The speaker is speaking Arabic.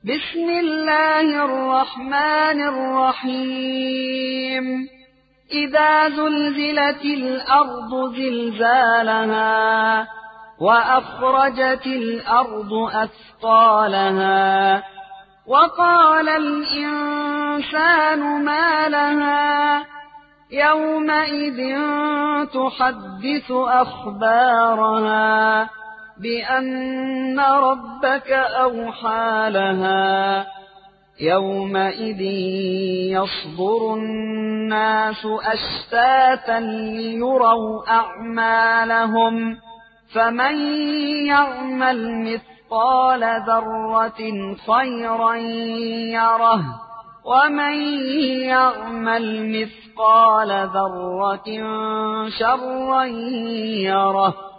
بسم الله الرحمن الرحيم إذا زلزلت الأرض زلزالها وأخرجت الأرض أثقالها وقال الإنسان ما لها يومئذ تحدث أخبارها بأن ربك أوحى لها يومئذ يصدر الناس أشتاتا ليروا أعمالهم فمن يعمل مثقال ذرة خيرا يره ومن يعمل مثقال ذرة شرا يره